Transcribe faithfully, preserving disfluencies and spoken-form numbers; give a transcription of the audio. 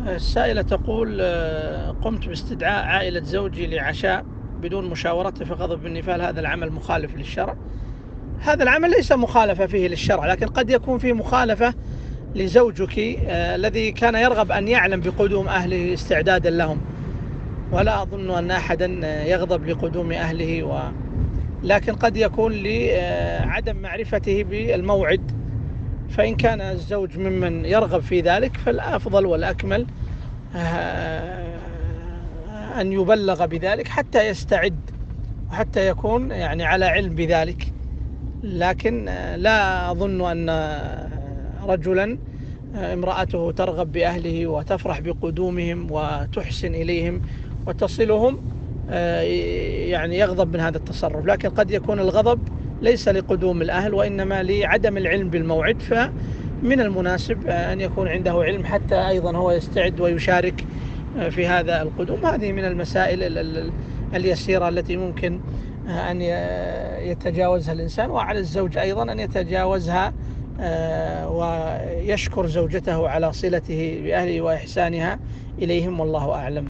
السائلة تقول: آه، قمت باستدعاء عائلة زوجي لعشاء بدون مشاورته فغضب مني، فهل هذا العمل مخالف للشرع؟ هذا العمل ليس مخالفة فيه للشرع، لكن قد يكون فيه مخالفة لزوجك آه، الذي كان يرغب أن يعلم بقدوم أهله استعدادا لهم، ولا أظن أن أحدا يغضب لقدوم أهله و... لكن قد يكون لعدم معرفته بالموعد. فإن كان الزوج ممن يرغب في ذلك فالأفضل والأكمل أن يبلغ بذلك حتى يستعد وحتى يكون يعني على علم بذلك. لكن لا أظن أن رجلا امرأته ترغب بأهله وتفرح بقدومهم وتحسن إليهم وتصلهم يعني يغضب من هذا التصرف. لكن قد يكون الغضب ليس لقدوم الأهل وإنما لعدم العلم بالموعد، فمن المناسب أن يكون عنده علم حتى أيضا هو يستعد ويشارك في هذا القدوم. هذه من المسائل اليسيرة التي ممكن أن يتجاوزها الإنسان، وعلى الزوج أيضا أن يتجاوزها ويشكر زوجته على صلته بأهله وإحسانها إليهم، والله أعلم.